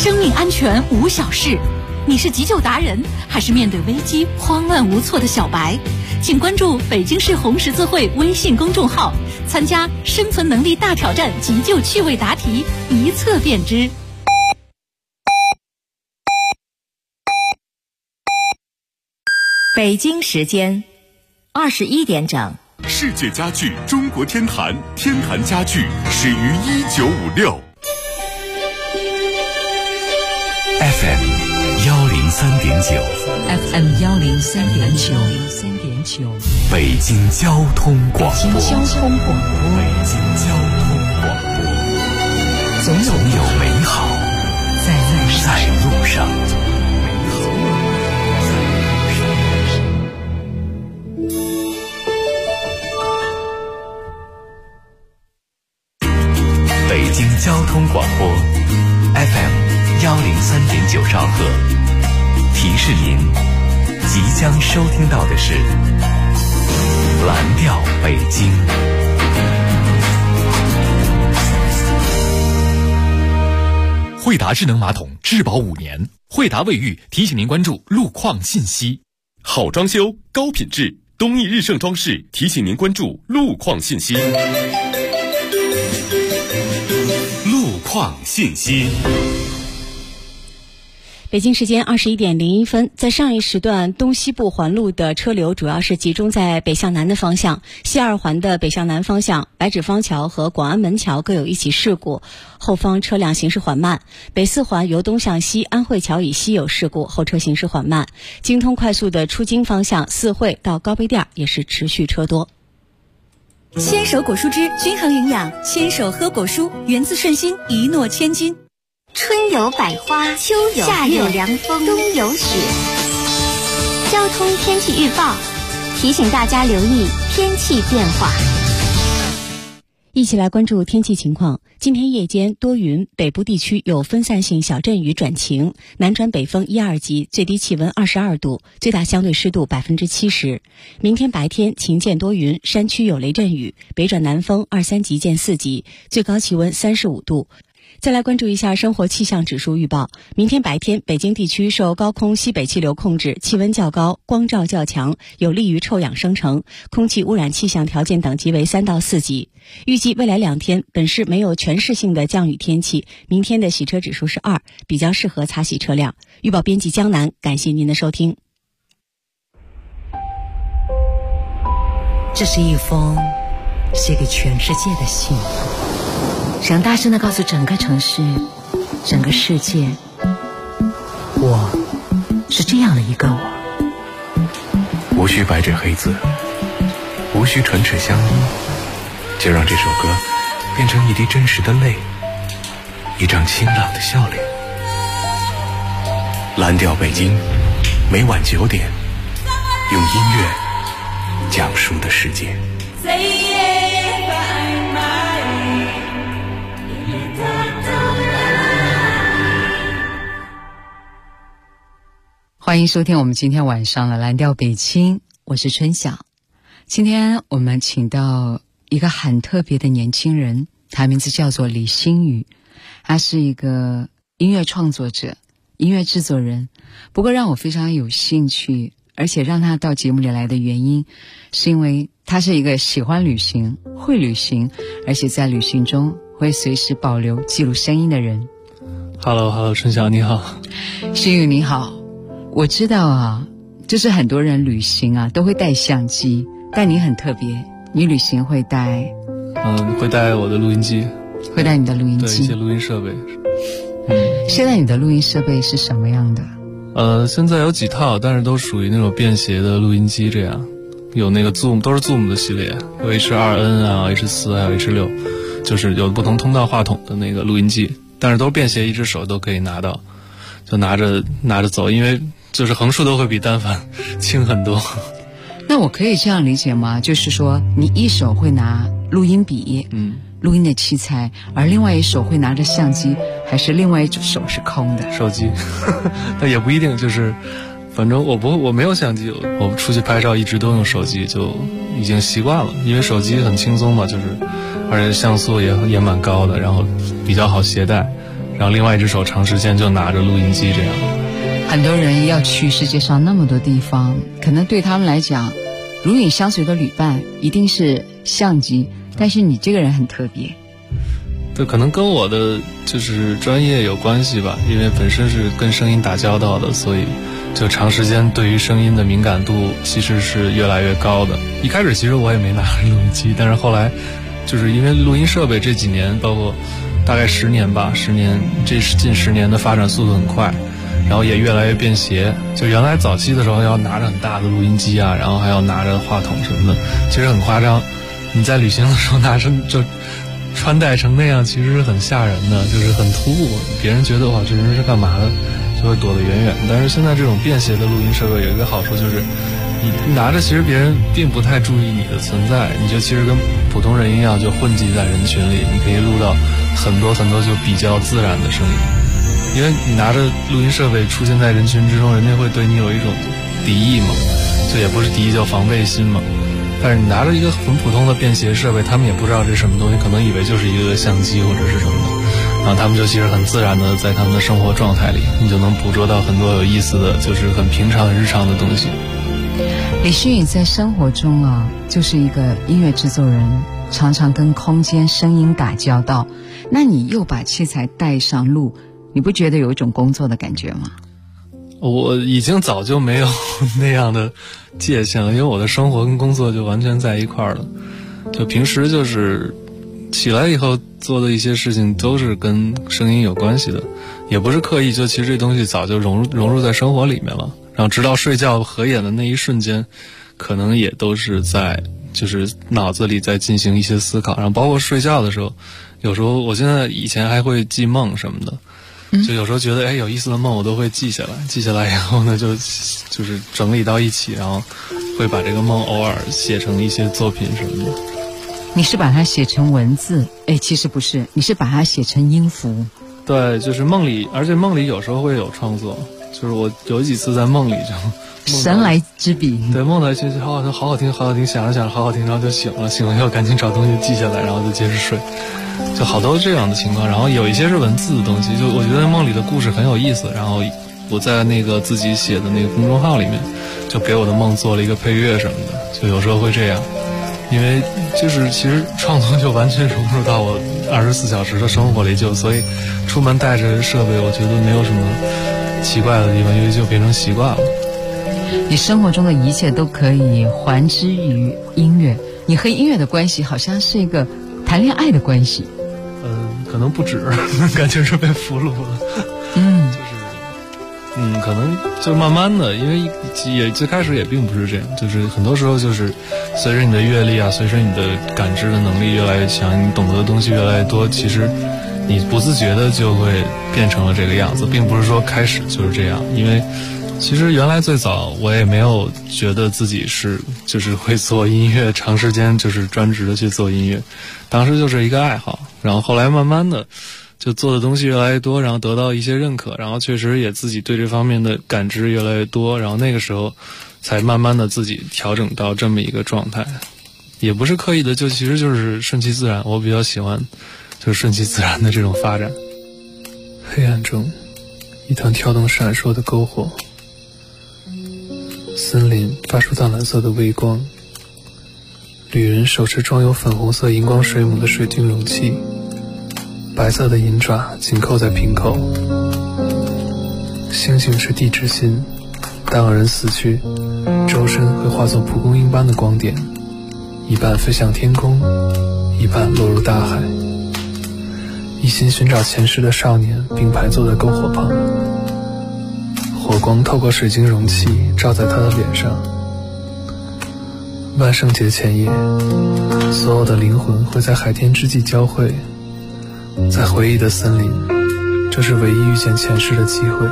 生命安全无小事。你是急救达人，还是面对危机慌乱无措的小白？请关注北京市红十字会微信公众号，参加生存能力大挑战急救趣味答题，一测便知。 北京时间21点整。 世界家具中国天坛，天坛家具始于1956。FM 103.9 FM 103.9， 北京交通广播。总有美好在路上。北京交通广播 FM 103.9兆赫，提示您即将收听到的是蓝调北京。惠达智能马桶质保5年，惠达卫浴提醒您关注路况信息。好装修高品质，东义日盛装饰提醒您关注路况信息。路况信息。 北京时间21点01分，在上一时段，东西部环路的车流主要是集中在北向南的方向。西2环的北向南方向，白纸坊桥和广安门桥各有一起事故，后方车辆行驶缓慢。北4环由东向西，安慧桥以西有事故，后车行驶缓慢。京通快速的出京方向，四惠到高碑店也是持续车多。 牵手果蔬汁均衡营养，牵手喝果蔬，源自顺心，一诺千金。 春有百花，秋有夏有凉风，冬有雪。交通天气预报提醒大家留意天气变化。 一起来关注天气情况。今天夜间多云，北部地区有分散性小阵雨转晴，南转北风1、2级，最低气温22度，最大相对湿度70%。明天白天晴间多云，山区有雷阵雨，北转南风2、3级见4级，最高气温35度。再来关注一下生活气象指数预报。明天白天，北京地区受高空西北气流控制，气温较高，光照较强，有利于臭氧生成，空气污染气象条件等级为3到4级。预计未来2天，本市没有全市性的降雨天气，明天的洗车指数是2，比较适合擦洗车辆。预报编辑江南，感谢您的收听。 这是一封写给全世界的信，想大声地告诉整个城市，整个世界，我是这样的一个我。 无需白纸黑字，无需唇齿相依，就让这首歌变成一滴真实的泪，一张清朗的笑脸。蓝调北京，每晚9点，用音乐讲述的世界。 欢迎收听我们今天晚上的蓝调北京，我是春晓。今天我们请到一个很特别的年轻人，他名字叫做李星宇，他是一个音乐创作者、音乐制作人。不过让我非常有兴趣，而且让他到节目里来的原因，是因为他是一个喜欢旅行、会旅行，而且在旅行中会随时保留记录声音的人。 Hello， 春晓你好。 星宇你好。我知道啊，就是很多人旅行啊都会带相机，但你很特别，你旅行会带会带我的录音机。 会带你的录音机， 对，一些录音设备。 现在你的录音设备是什么样的？ 现在有几套，但是都属于那种便携的录音机，这样有那个 Zoom， 都是 Zoom 的系列，有 H2N 啊 H4 还有 H6， 就是有不同通道话筒的那个录音机，但是都是便携，一只手都可以拿到，就拿着走，因为就是横竖都会比单反轻很多。 那我可以这样理解吗？就是说你一手会拿录音笔，录音的器材，而另外一手会拿着相机，还是另外一手是空的？ 手机。但也不一定，就是反正我没有相机，我出去拍照一直都用手机，就已经习惯了，因为手机很轻松嘛，就是而且像素也蛮高的，然后比较好携带， 然后另外一只手长时间就拿着录音机这样。 很多人要去世界上那么多地方，可能对他们来讲，如影相随的旅伴一定是相机，但是你这个人很特别。 对，可能跟我的就是专业有关系吧，因为本身是跟声音打交道的，所以就长时间对于声音的敏感度其实是越来越高的。一开始其实我也没拿录音机，但是后来就是因为录音设备这几年，包括大概10年吧，10年，这是近10年的发展速度很快，然后也越来越便携。就原来早期的时候要拿着很大的录音机啊，然后还要拿着话筒什么的，其实很夸张。你在旅行的时候拿着就穿戴成那样，其实是很吓人的，就是很突兀，别人觉得哇这人是干嘛的，就会躲得远远。但是现在这种便携的录音设备有一个好处，就是你拿着其实别人并不太注意你的存在，你就其实跟普通人一样就混迹在人群里，你可以录到很多很多就比较自然的声音。因为你拿着录音设备出现在人群之中，人家会对你有一种敌意嘛，就也不是敌意，叫防备心嘛。但是你拿着一个很普通的便携设备，他们也不知道这是什么东西，可能以为就是一个相机或者是什么的，然后他们就其实很自然的在他们的生活状态里，你就能捕捉到很多有意思的，就是很平常日常的东西。 李星宇在生活中啊，就是一个音乐制作人，常常跟空间声音打交道。那你又把器材带上路，你不觉得有一种工作的感觉吗？ 我已经早就没有那样的界限了，因为我的生活跟工作就完全在一块儿了。就平时就是起来以后做的一些事情都是跟声音有关系的，也不是刻意，就其实这东西早就融入在生活里面了。然后直到睡觉合眼的那一瞬间，可能也都是在就是脑子里在进行一些思考。然后包括睡觉的时候，有时候我现在以前还会记梦什么的。就有时候觉得有意思的梦我都会记下来以后呢就是整理到一起，然后会把这个梦偶尔写成一些作品什么的。 你是把它写成文字？其实不是，你是把它写成音符。 对，就是梦里，而且梦里有时候会有创作，就是我有几次在梦里就神来之笔。 对，梦到其实好好听，想着好好听，然后就醒了以后赶紧找东西记下来，然后就接着睡。就好多这样的情况，然后有一些是文字的东西，就我觉得梦里的故事很有意思，然后我在那个自己写的那个公众号里面就给我的梦做了一个配乐什么的，就有时候会这样。因为就是其实创作就完全融入到我24小时的生活里，所以出门带着设备我觉得没有什么奇怪的地方，因为就变成习惯了。 你生活中的一切都可以还之于音乐，你和音乐的关系好像是一个谈恋爱的关系。 可能不止，感觉是被俘虏了。可能就慢慢的，因为也最开始也并不是这样，就是很多时候就是随着你的阅历啊，随着你的感知的能力越来越强，你懂得的东西越来越多，其实你不自觉的就会变成了这个样子，并不是说开始就是这样。因为其实原来最早我也没有觉得自己就是会做音乐，长时间就是专职的去做音乐，当时就是一个爱好，然后后来慢慢的就做的东西越来越多，然后得到一些认可，然后确实也自己对这方面的感知越来越多，然后那个时候才慢慢的自己调整到这么一个状态，也不是刻意的，就其实就是顺其自然。我比较喜欢就是顺其自然的这种发展。黑暗中，一团跳动闪烁的篝火，森林发出淡蓝色的微光，旅人手持装有粉红色荧光水母的水晶容器，白色的银爪紧扣在瓶口。星星是地之心，当人死去，周身会化作蒲公英般的光点，一半飞向天空，一半落入大海。一心寻找前世的少年并排坐在篝火旁，火光透过水晶容器照在他的脸上。万圣节前夜，所有的灵魂会在海天之际交汇，在回忆的森林，这是唯一遇见前世的机会。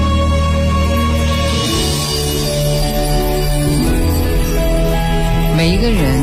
每一个人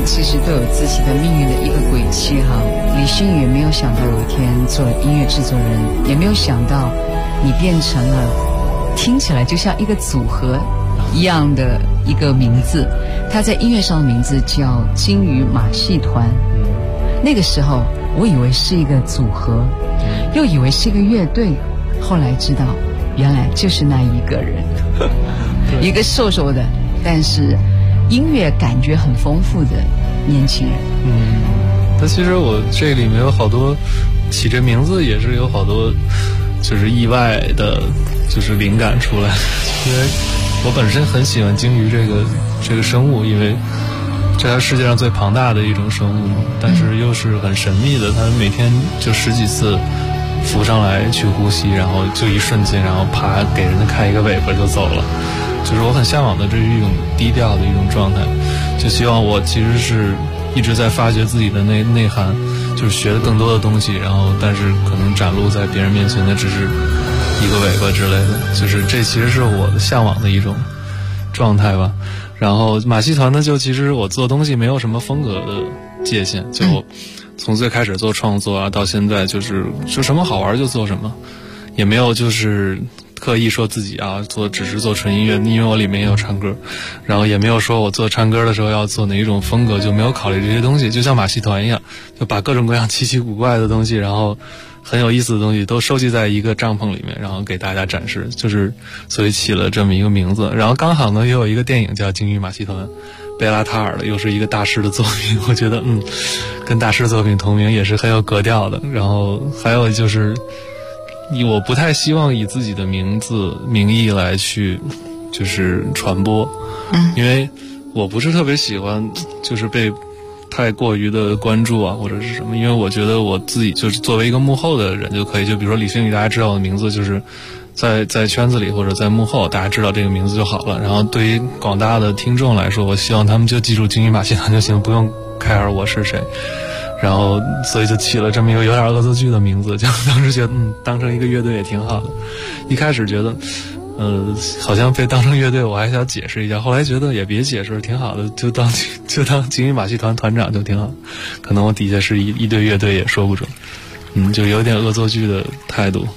其实都有自己的命运的一个轨迹哈。李星宇也没有想到有一天做音乐制作人，也没有想到你变成了听起来就像一个组合一样的一个名字。他在音乐上的名字叫金鱼马戏团。那个时候我以为是一个组合，又以为是一个乐队，后来知道原来就是那一个人一个瘦瘦的但是音乐感觉很丰富的年轻人。 那其实我这里面有好多起这名字也是有好多就是意外的就是灵感出来，因为我本身很喜欢鲸鱼这个生物，因为这是世界上最庞大的一种生物，但是又是很神秘的，它每天就十几次浮上来去呼吸，然后就一瞬间，然后啪给人家看一个尾巴就走了。就是我很向往的这是一种低调的一种状态，就希望我其实是一直在发掘自己的内涵，就是学的更多的东西，然后但是可能展露在别人面前的只是一个尾巴之类的，就是这其实是我向往的一种状态吧。然后马戏团呢，就其实我做东西没有什么风格的界限，就我从最开始做创作啊，到现在就是什么好玩就做什么，也没有就是刻意说自己啊只是做纯音乐，因为我里面也有唱歌，然后也没有说我做唱歌的时候要做哪一种风格，就没有考虑这些东西，就像马戏团一样，就把各种各样奇奇古怪的东西，然后很有意思的东西都收集在一个帐篷里面，然后给大家展示，就是所以起了这么一个名字。然后刚好呢也有一个电影叫《鲸鱼马戏团》，贝拉塔尔的，又是一个大师的作品，我觉得跟大师作品同名也是很有格调的。然后还有就是我不太希望以自己的名义来去就是传播，因为我不是特别喜欢就是被太过于的关注啊或者是什么，因为我觉得我自己就是作为一个幕后的人就可以，就比如说李星宇大家知道我的名字，就是在圈子里或者在幕后大家知道这个名字就好了，然后对于广大的听众来说，我希望他们就记住鲸鱼马戏团就行，不用care我是谁。然后所以就起了这么一个有点恶作剧的名字，就当时觉得当成一个乐队也挺好的。一开始觉得好像被当成乐队我还想解释一下，后来觉得也别解释挺好的，就当鲸鱼马戏团团长就挺好，可能我底下是一队乐队也说不准，就有点恶作剧的态度。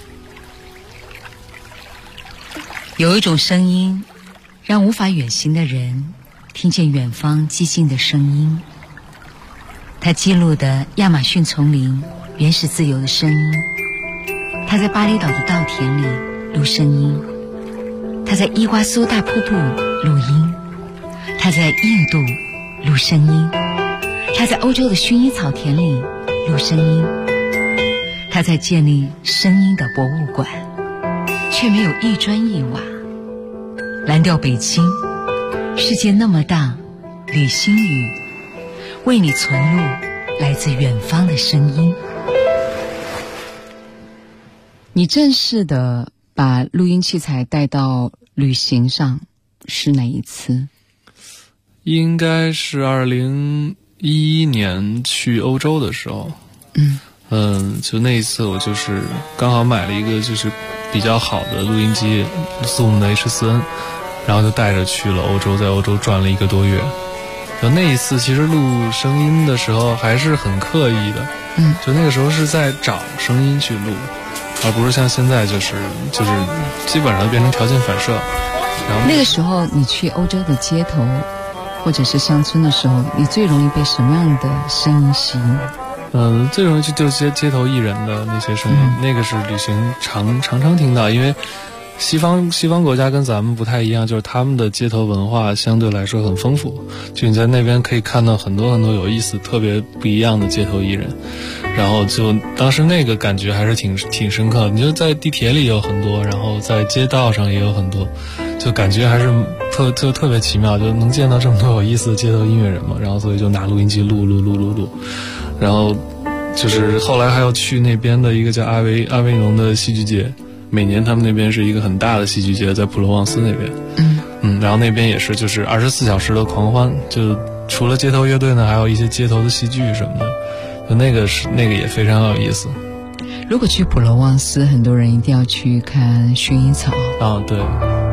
有一种声音让无法远行的人听见远方寂静的声音，他记录的亚马逊丛林原始自由的声音，他在巴厘岛的稻田里录声音，他在伊瓜苏大瀑布录音，他在印度录声音，他在欧洲的薰衣草田里录声音，他在建立声音的博物馆，却没有一砖一瓦。蓝调北京，世界那么大，李星宇为你存录来自远方的声音。 你正式的把录音器材带到旅行上是哪一次？ 应该是2011年去欧洲的时候。就那一次我就是刚好买了一个就是比较好的录音机 Zoom 的 H4N， 然后就带着去了欧洲，在欧洲转了1个多月。就那一次其实录声音的时候还是很刻意的，就那个时候是在找声音去录，而不是像现在就是基本上变成条件反射。然后那个时候你去欧洲的街头或者是乡村的时候，你最容易被什么样的声音吸引？ 最容易去就是街头艺人的那些声音，那个是旅行常听到，因为西方国家跟咱们不太一样，就是他们的街头文化相对来说很丰富，就你在那边可以看到很多很多有意思特别不一样的街头艺人，然后就当时那个感觉还是挺深刻的。你就在地铁里有很多，然后在街道上也有很多，就感觉还是特别奇妙，就能见到这么多有意思的街头音乐人嘛，然后所以就拿录音机录，然后就是后来还要去那边的一个叫阿维农的戏剧节，每年他们那边是一个很大的戏剧节，在普罗旺斯那边。然后那边也是就是24小时的狂欢，就除了街头乐队呢，还有一些街头的戏剧什么的，就那个也非常有意思。 如果去普罗旺斯，很多人一定要去看薰衣草。 对，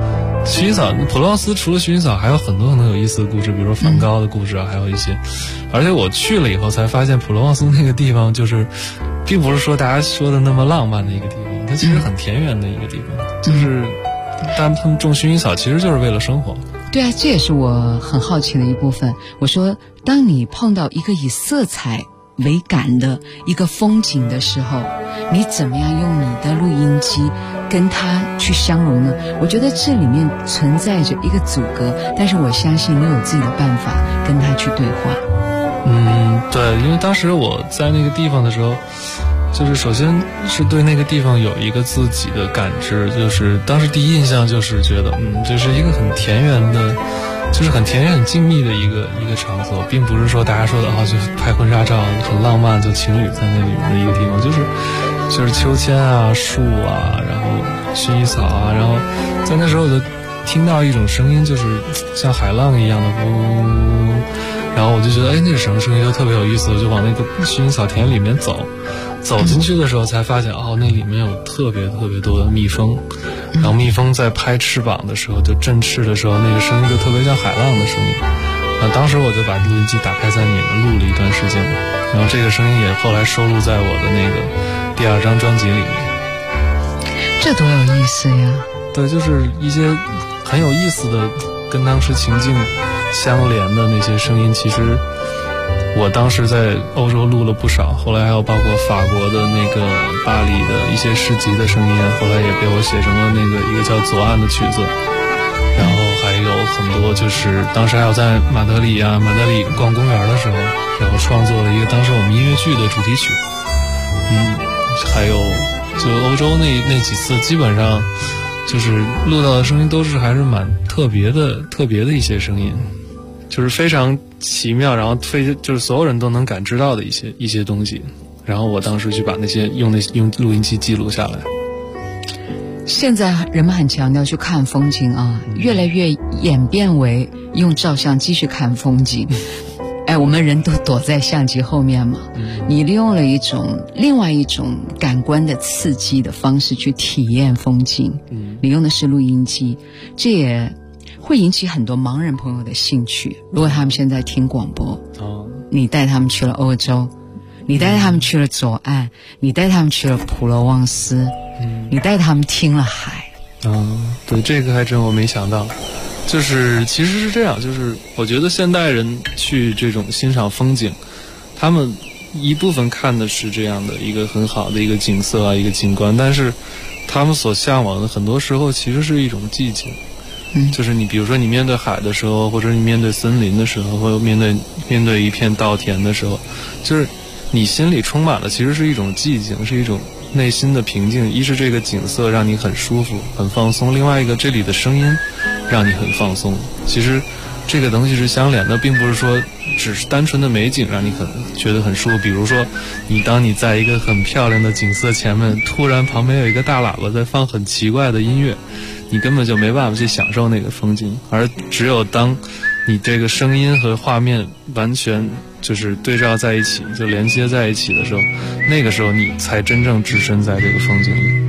薰衣草，普罗旺斯除了薰衣草，还有很多很多有意思的故事，比如说梵高的故事啊，还有一些。而且我去了以后才发现，普罗旺斯那个地方就是，并不是说大家说的那么浪漫的一个地方，它其实很田园的一个地方，就是他们种薰衣草其实就是为了生活。 对啊，这也是我很好奇的一部分。我说，当你碰到一个以色彩为感的一个风景的时候，你怎么样用你的录音机跟它去相融呢？我觉得这里面存在着一个阻隔，但是我相信你有自己的办法跟它去对话。 对，因为当时我在那个地方的时候，就是首先是对那个地方有一个自己的感知，就是当时第一印象就是觉得，就是一个很田园的，就是很田园、很静谧的一个场所，并不是说大家说的就是拍婚纱照很浪漫，就情侣在那里面的一个地方，就是秋千啊、树啊，然后薰衣草啊，然后在那时候我就听到一种声音，就是像海浪一样的呜。然后我就觉得，那是什么声音，就特别有意思，我就往那个薰衣草田里面走进去的时候才发现，那里面有特别特别多的蜜蜂，然后蜜蜂在拍翅膀的时候，就振翅的时候，那个声音就特别像海浪的声音。当时我就把录音机打开在里面录了一段时间，然后这个声音也后来收录在我的那个第2张专辑里面。 这多有意思呀！ 对，就是一些很有意思的跟当时情境相连的那些声音，其实我当时在欧洲录了不少，后来还有包括法国的那个巴黎的一些市集的声音，后来也被我写成了那个一个叫左岸的曲子，然后还有很多就是当时还有在马德里逛公园的时候，然后创作了一个当时我们音乐剧的主题曲，还有就欧洲那几次基本上就是录到的声音都是还是蛮特别的一些声音，就是非常奇妙，然后就是所有人都能感知到的一些东西，然后我当时去把那些用录音机记录下来。 现在人们很强调去看风景啊，越来越演变为用照相机去看风景。我们人都躲在相机后面嘛，你利用了另外一种感官的刺激的方式去体验风景，你用的是录音机，这也会引起很多盲人朋友的兴趣。如果他们现在听广播，你带他们去了欧洲，你带他们去了左岸，你带他们去了普罗旺斯，你带他们听了海。 对，这个还真我没想到。就是其实是这样，就是我觉得现代人去这种欣赏风景，他们一部分看的是这样的一个很好的一个景色啊，一个景观，但是他们所向往的很多时候其实是一种寂静。就是你比如说你面对海的时候，或者你面对森林的时候，或者面对一片稻田的时候，就是你心里充满了其实是一种寂静，是一种内心的平静。一是这个景色让你很舒服很放松，另外一个这里的声音让你很放松。其实这个东西是相连的，并不是说只是单纯的美景让你觉得很舒服。比如说当你在一个很漂亮的景色前面，突然旁边有一个大喇叭在放很奇怪的音乐，你根本就没办法去享受那个风景，而只有当你这个声音和画面完全就是对照在一起，就连接在一起的时候，那个时候你才真正置身在这个风景里。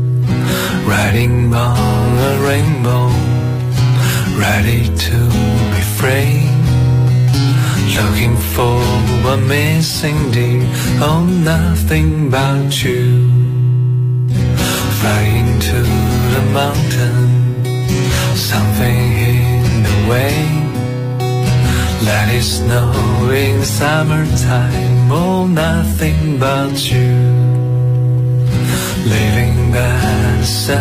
Riding on a rainbow, ready to be free, looking for a missing deer, oh nothing but you, flying to the mountain, something in the way, let it snow in summertime, oh nothing but you, living by 7,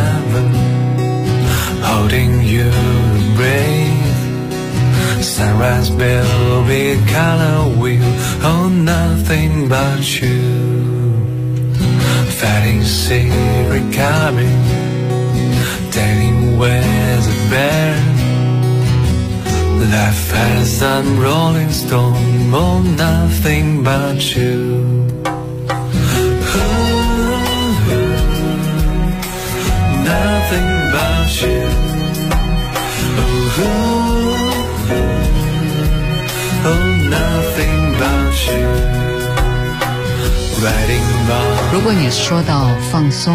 holding you breathe, sunrise will be color wheel, oh nothing but you, fighting secret coming, dating with a bear, life as a rolling stone, oh nothing but you, nothing but you, oh nothing but you, riding on. 如果你说到放松，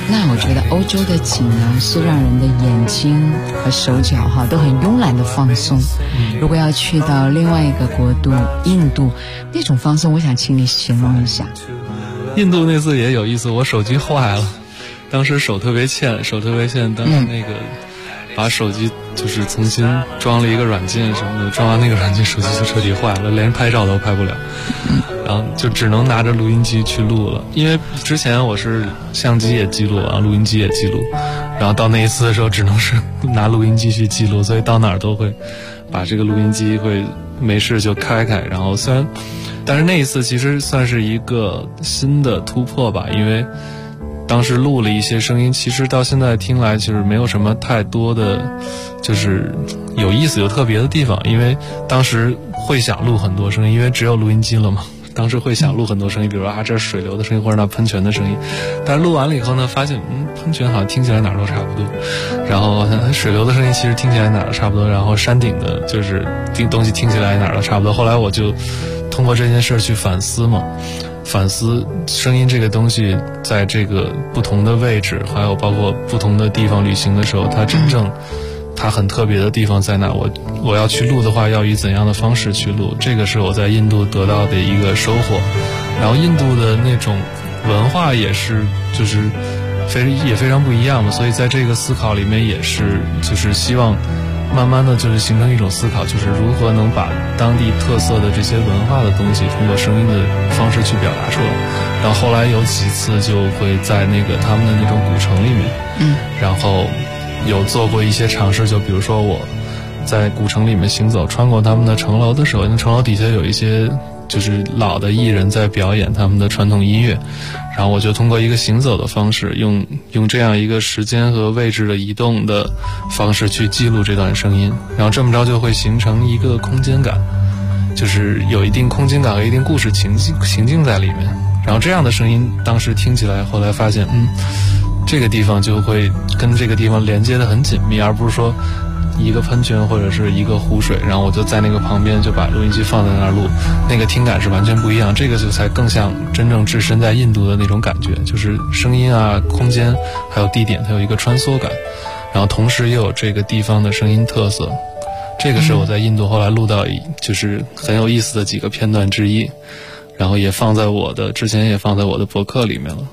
那我觉得欧洲的景呢，是让人的眼睛和手脚都很慵懒的放松。如果要去到另外一个国度印度，那种放松，我想请你形容一下。 印度那次也有意思，我手机坏了，当时手特别欠，当时那个把手机就是重新装了一个软件什么的，装完那个软件手机就彻底坏了，连拍照都拍不了，然后就只能拿着录音机去录了。因为之前我是相机也记录啊，录音机也记录，然后到那一次的时候只能是拿录音机去记录，所以到哪儿都会把这个录音机会没事就开，然后但是那一次其实算是一个新的突破吧，因为当时录了一些声音，其实到现在听来其实没有什么太多的就是有意思有特别的地方，因为当时会想录很多声音，因为只有录音机了嘛，当时会想录很多声音，比如说这是水流的声音或者那喷泉的声音，但是录完了以后呢，发现喷泉好像听起来哪儿都差不多，然后水流的声音其实听起来哪儿都差不多，然后山顶的就是东西听起来哪儿都差不多。后来我就通过这件事去反思声音这个东西在这个不同的位置，还有包括不同的地方旅行的时候，它很特别的地方在哪，我要去录的话要以怎样的方式去录，这个是我在印度得到的一个收获。然后印度的那种文化也是就是也非常不一样嘛，所以在这个思考里面也是就是希望慢慢的就是形成一种思考，就是如何能把当地特色的这些文化的东西通过声音的方式去表达出来。然后后来有几次就会在那个他们的那种古城里面，然后有做过一些尝试，就比如说我在古城里面行走，穿过他们的城楼的时候，那城楼底下有一些就是老的艺人在表演他们的传统音乐，然后我就通过一个行走的方式，用这样一个时间和位置的移动的方式去记录这段声音，然后这么着就会形成一个空间感，就是有一定空间感和一定故事情境在里面。然后这样的声音当时听起来，后来发现这个地方就会跟这个地方连接得很紧密，而不是说一个喷泉或者是一个湖水，然后我就在那个旁边就把录音机放在那儿录，那个听感是完全不一样。这个就才更像真正置身在印度的那种感觉，就是声音啊、空间还有地点它有一个穿梭感，然后同时又有这个地方的声音特色。这个是我在印度后来录到就是很有意思的几个片段之一，然后也之前也放在我的博客里面了。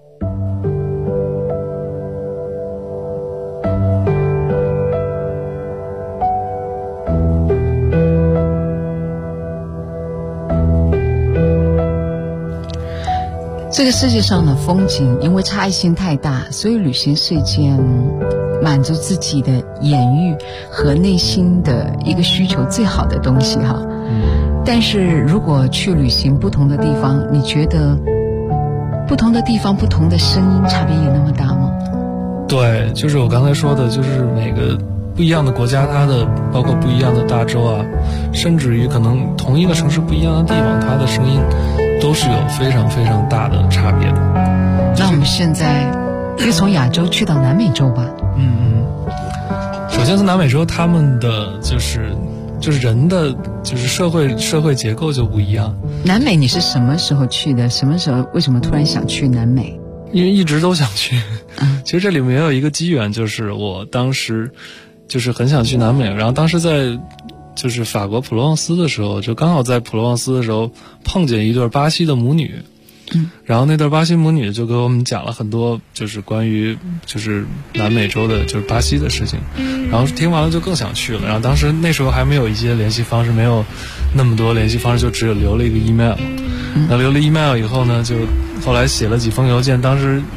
这个世界上的风景因为差异性太大，所以旅行是一件满足自己的眼欲和内心的一个需求最好的东西哈。但是如果去旅行不同的地方，你觉得不同的地方不同的声音差别有那么大吗？ 对，就是我刚才说的，就是每个不一样的国家，它的包括不一样的大洲啊，甚至于可能同一个城市不一样的地方，它的声音都是有非常非常大的差别的。 那我们现在就从亚洲去到南美洲吧。 首先从南美洲，他们的就是人的就是社会结构就不一样。 南美你是什么时候去的？为什么突然想去南美？ 因为一直都想去。其实这里面也有一个机缘，就是我当时就是很想去南美，然后当时在就是法国普罗旺斯的时候，就刚好在普罗旺斯的时候碰见一对巴西的母女，然后那对巴西母女就给我们讲了很多就是关于就是南美洲的就是巴西的事情，然后听完了就更想去了。然后当时那时候还没有一些联系方式，没有那么多联系方式，就只有留了一个 email。那留了 email 以后呢，就后来写了几封邮件。当时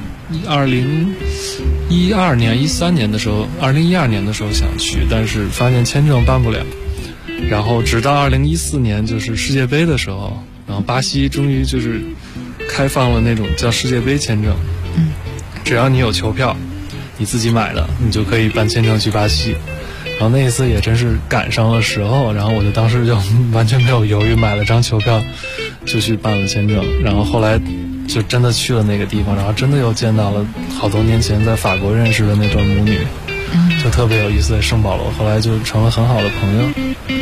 2012年、13年的时候，2012年的时候想去，但是发现签证办不了。然后直到2014年就是世界杯的时候，然后巴西终于就是开放了那种叫世界杯签证，只要你有球票，你自己买的，你就可以办签证去巴西。然后那一次也真是赶上了时候，然后我就当时就完全没有犹豫，买了张球票就去办了签证。然后后来就真的去了那个地方，然后真的又见到了好多年前在法国认识的那对母女，就特别有意思，在圣保罗，后来就成了很好的朋友。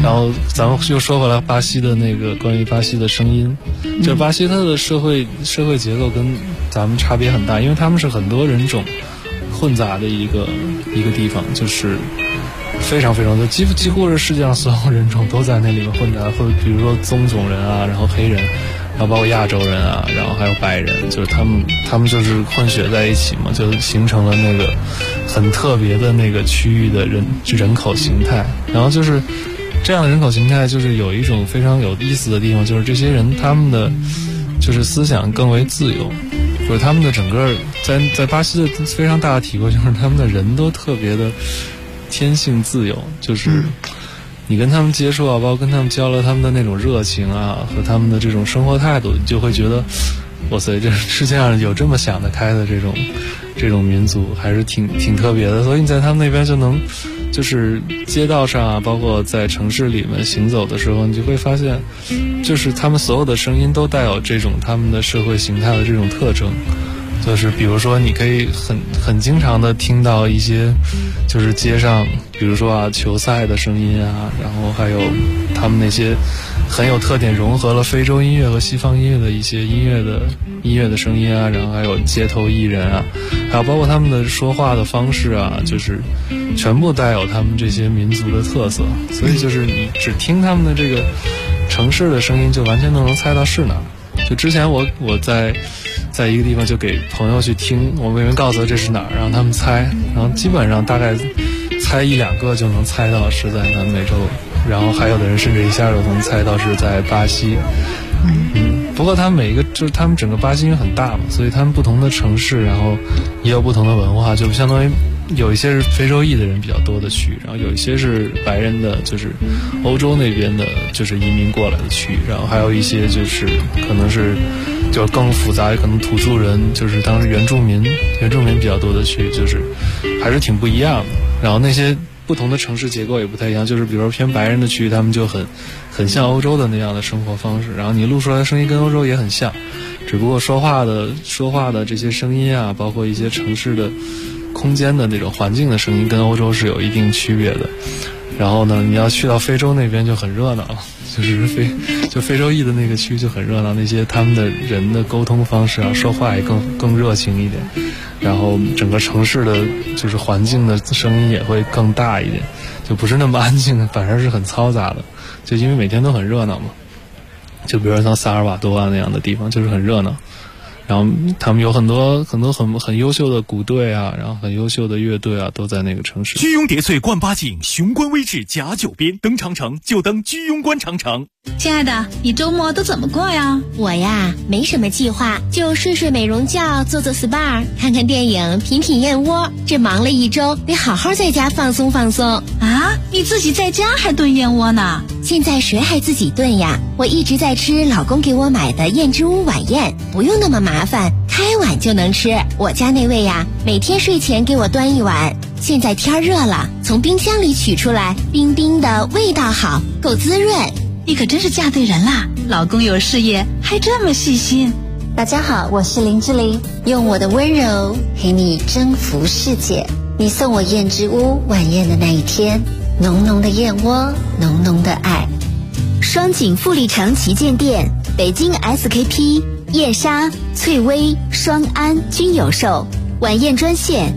然后咱们又说回来巴西的那个关于巴西的声音，就是巴西它的社会结构跟咱们差别很大，因为他们是很多人种混杂的一个地方，就是非常非常多，几乎是世界上所有人种都在那里面混杂，或者比如说棕种人啊，然后黑人，然后包括亚洲人啊，然后还有白人，就是他们就是混血在一起嘛，就形成了那个很特别的那个区域的人口形态。然后就是这样的人口形态，就是有一种非常有意思的地方，就是这些人他们的就是思想更为自由，就是他们的整个在巴西的非常大的体会就是他们的人都特别的天性自由，就是你跟他们接触啊，包括跟他们交流，他们的那种热情啊和他们的这种生活态度，你就会觉得哇塞，这世界上有这么想得开的这种民族还是挺特别的。所以你在他们那边就能就是街道上啊，包括在城市里面行走的时候，你就会发现就是他们所有的声音都带有这种他们的社会形态的这种特征。就是比如说你可以很经常的听到一些就是街上比如说啊球赛的声音啊，然后还有他们那些很有特点融合了非洲音乐和西方音乐的一些音乐的声音啊，然后还有街头艺人啊，还有包括他们的说话的方式啊，就是全部带有他们这些民族的特色。所以就是你只听他们的这个城市的声音就完全都能猜到是哪儿。就之前我在一个地方就给朋友去听，我没人告诉他这是哪儿，让他们猜，然后基本上大概猜1-2个就能猜到是在南美洲，然后还有的人甚至一下就能猜到是在巴西。不过他们每一个就是他们整个巴西因为很大嘛，所以他们不同的城市然后也有不同的文化，就相当于有一些是非洲裔的人比较多的区域，然后有一些是白人的就是欧洲那边的就是移民过来的区域，然后还有一些就是可能是就更复杂，可能土著人就是当时原住民比较多的区域，就是还是挺不一样的。然后那些不同的城市结构也不太一样，就是比如说偏白人的区域他们就很像欧洲的那样的生活方式，然后你录出来的声音跟欧洲也很像，只不过说话的这些声音啊，包括一些城市的空间的那种环境的声音跟欧洲是有一定区别的。然后呢你要去到非洲那边就很热闹了，就是非洲裔的那个区就很热闹，那些他们的人的沟通方式啊，说话也更热情一点，然后整个城市的就是环境的声音也会更大一点，就不是那么安静，反而是很嘈杂的，就因为每天都很热闹嘛。就比如说像萨尔瓦多啊那样的地方就是很热闹，然后他们有很多很优秀的鼓队啊，然后很优秀的乐队啊，都在那个城市。 居庸叠翠冠八景，雄关微至甲九边，登长城就登居庸关长城。 亲爱的，你周末都怎么过呀？ 我呀，没什么计划，就睡美容觉，做 SPA， 看看电影，品燕窝。这忙了一周，得好好在家放松放松。 啊，你自己在家还炖燕窝呢？ 现在谁还自己炖呀？我一直在吃老公给我买的燕之屋晚宴，不用那么麻烦，开碗就能吃。我家那位呀，每天睡前给我端一碗。现在天热了，从冰箱里取出来，冰冰的，味道好，够滋润。 你可真是嫁对人啦，老公有事业还这么细心。 大家好，我是林志玲，用我的温柔陪你征服世界。你送我燕之屋晚宴的那一天，浓浓的燕窝，浓浓的爱。 双井富力城旗舰店、北京 SKP、燕莎、翠微、双安均有售。晚宴专线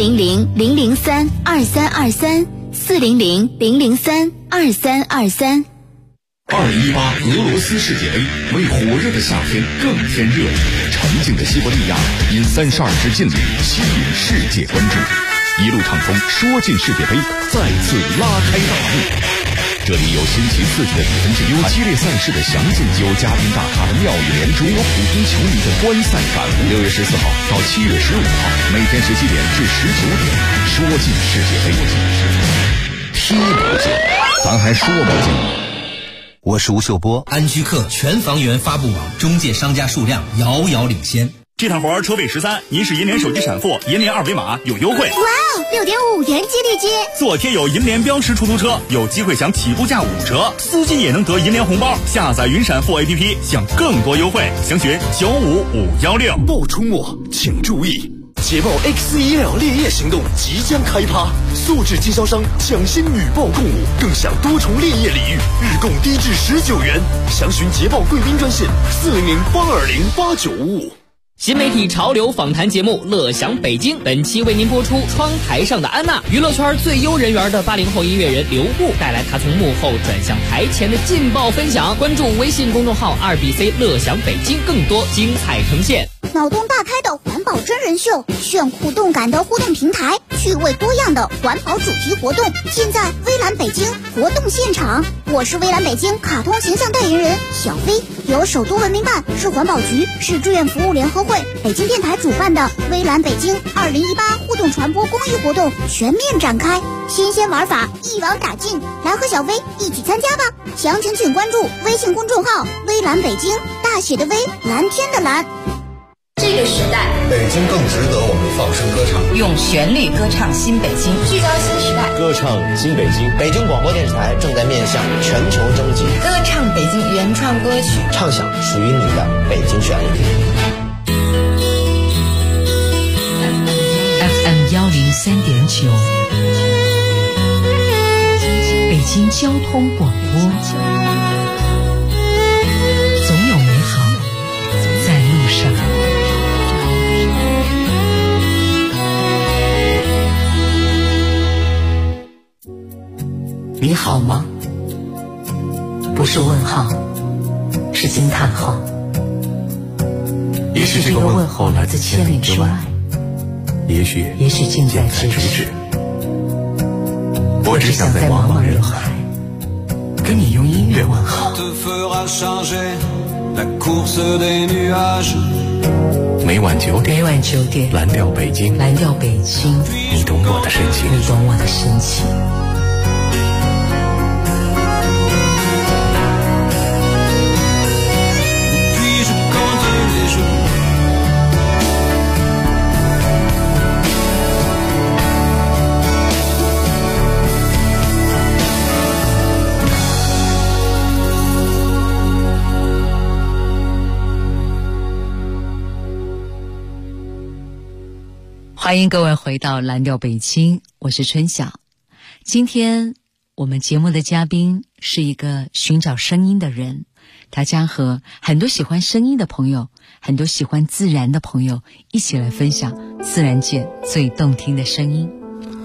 400-003-2323 400-003-2323。 2018俄罗斯世界杯为火热的夏天更添热力，沉静的西伯利亚因32支劲旅吸引世界关注，一路畅通，说进世界杯再次拉开大幕。这里有新奇刺激的比分之有激烈赛事的详尽，有嘉宾大咖的妙语连珠，有普通球迷的观赛感悟。6月14号到7月15号，每天17点至19点，说进世界杯，踢不进，咱还说不进。 我是吴秀波，安居客全房源发布网中介商家数量遥遥领先。 这趟活车位13，您是银联手机闪付，银联二维码有优惠。 哇哦，6.5元激励金！ 做贴有银联标识出租车，有机会享起步价5折，司机也能得银联红包。下载云闪付 APP，享更多优惠，详询95516。 不出没请注意， 捷豹 X1辆烈焰行动即将开趴，素质经销商抢先女豹共舞，更享多重烈焰礼遇，日供低至19元。详询捷豹贵宾专线400-820-8955。 新媒体潮流访谈节目《乐享北京》，本期为您播出窗台上的安娜，娱乐圈最优人缘的80后音乐人刘步带来她从幕后转向台前的劲爆分享。关注微信公众号2BC 乐享北京，更多精彩呈现。 脑洞大开的环保真人秀，炫酷动感的互动平台，趣味多样的环保主题活动，现在微蓝北京活动现场。我是微蓝北京卡通形象代言人小飞，由首都文明办、市环保局、市志愿服务联合会、北京电台主办的微蓝北京2018互动传播公益活动全面展开，新鲜玩法一网打尽，来和小飞一起参加吧！详情请关注微信公众号微蓝北京，大写的微，蓝天的蓝。 这个时代， 北京更值得我们放声歌唱， 用旋律歌唱新北京，聚焦新时代， 歌唱新北京。北京广播电视台正在面向全球征集， 歌唱北京原创歌曲， 唱响属于你的北京旋律。 FM 103.9，北京交通广播，总有美好在路上。你好吗？不是问号，是惊叹号。 也许这个问候来自千里之外，也许近在咫尺。我只想在茫茫人海跟你用音乐问好。每晚9点，蓝调北京，你懂我的深情。 欢迎各位回到蓝调北京，我是春晓。今天我们节目的嘉宾是一个寻找声音的人，他将和很多喜欢声音的朋友，很多喜欢自然的朋友一起来分享自然界最动听的声音。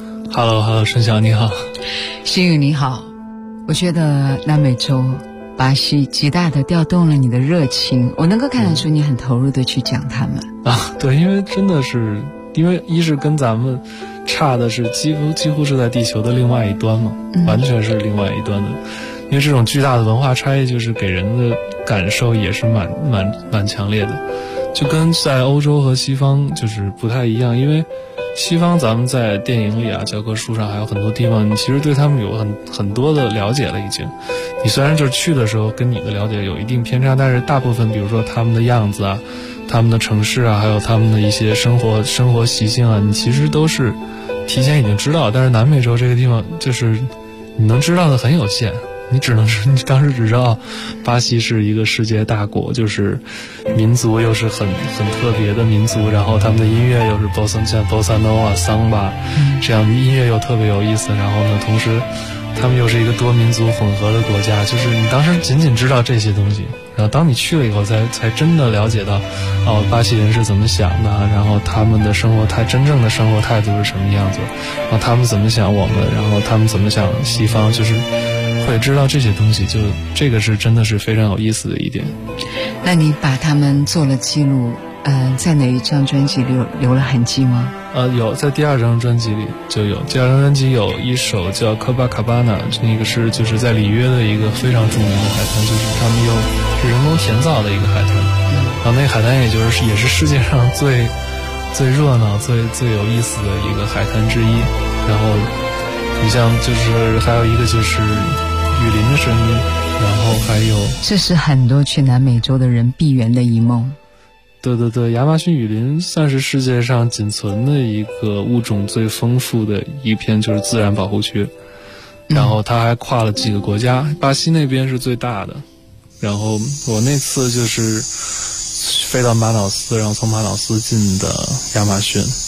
Hello， 春晓你好。 星宇你好。我觉得南美洲巴西极大的调动了你的热情，我能够看得出你很投入的去讲他们啊。对，因为真的是，因为一是跟咱们差的是几乎是在地球的另外一端嘛，完全是另外一端的。因为这种巨大的文化差异，就是给人的感受也是蛮强烈的，就跟在欧洲和西方就是不太一样。因为西方咱们在电影里啊、教科书上还有很多地方，你其实对他们有很多的了解了已经。你虽然就是去的时候跟你的了解有一定偏差，但是大部分比如说他们的样子啊、他们的城市啊，还有他们的一些生活习性啊，你其实都是提前已经知道。但是南美洲这个地方就是你能知道的很有限，你当时只知道巴西是一个世界大国，就是民族又是很特别的民族，然后他们的音乐又是像 Bossa Nova、桑巴这样音乐又特别有意思，然后呢同时他们又是一个多民族混合的国家，就是你当时仅知道这些东西，然后当你去了以后才真的了解到巴西人是怎么想的，然后他们的真正的生活态度是什么样子，然后他们怎么想我们，然后他们怎么想西方，就是会知道这些东西，就这个是真的是非常有意思的一点。 那你把他们做了记录，在哪一张专辑里留了痕迹吗？ 有，在第2张专辑里就有。第2张专辑有一首叫 Copacabana， 那个是就是在里约的一个非常著名的海滩，就是他们是人工填造的一个海滩。然后那个海滩也是世界上最热闹、最有意思的一个海滩之一。然后你像就是还有一个就是雨林的声音，然后还有这是很多去南美洲的人闭园的一梦。 对，亚马逊雨林算是世界上仅存的一个物种最丰富的一片就是自然保护区，然后它还跨了几个国家，巴西那边是最大的。然后我那次就是飞到马瑙斯，然后从马瑙斯进的亚马逊，